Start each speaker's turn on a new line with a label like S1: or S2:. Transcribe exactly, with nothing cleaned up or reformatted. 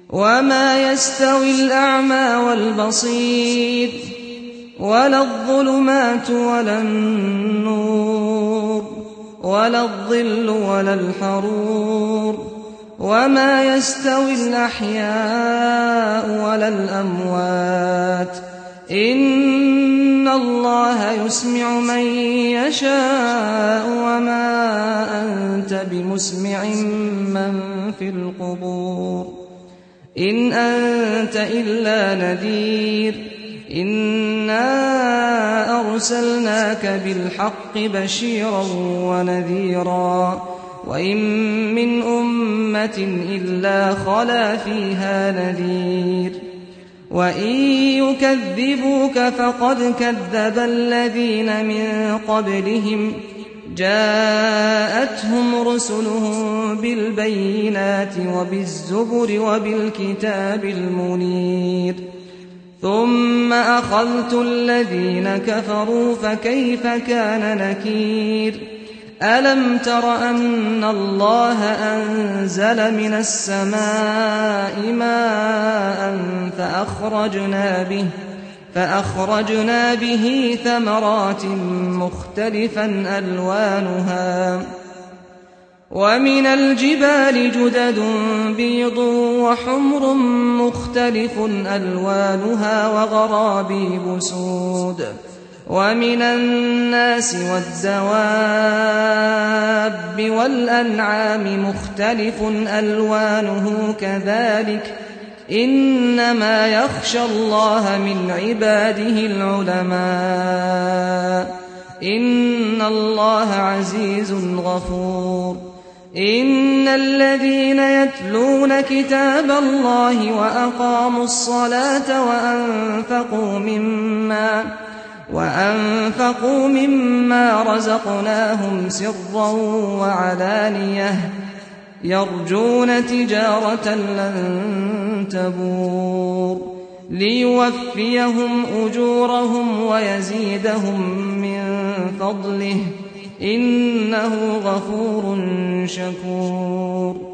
S1: وما يستوي الأعمى والبصير ولا الظلمات ولا النور ولا الظل ولا الحرور وما يستوي الأحياء ولا الأموات إن الله يسمع من يشاء وما أنت بمسمع من في القبور إن أنت إلا نذير إنا أرسلناك بالحق بشيرا ونذيرا وإن من أمة إلا خلا فيها نذير وإن يكذبوك فقد كذب الذين من قبلهم جاءتهم رسلهم بالبينات وبالزبر وبالكتاب المنير ثم أخذت الذين كفروا فكيف كان نكير ألم تر أن الله أنزل من السماء ماء فأخرجنا به فأخرجنا به ثمرات مختلفا ألوانها ومن الجبال جدد بيض وحمر مختلف ألوانها وغرابيب سود ومن الناس والدواب والأنعام مختلف ألوانه كذلك إنما يخشى الله من عباده العلماء إن الله عزيز غفور إن الذين يتلون كتاب الله وأقاموا الصلاة وأنفقوا مما وأنفقوا مما رزقناهم سرا وعلانية يرجون تجارة لن تبور ليوفيهم أجورهم ويزيدهم من فضله إنه غفور شكور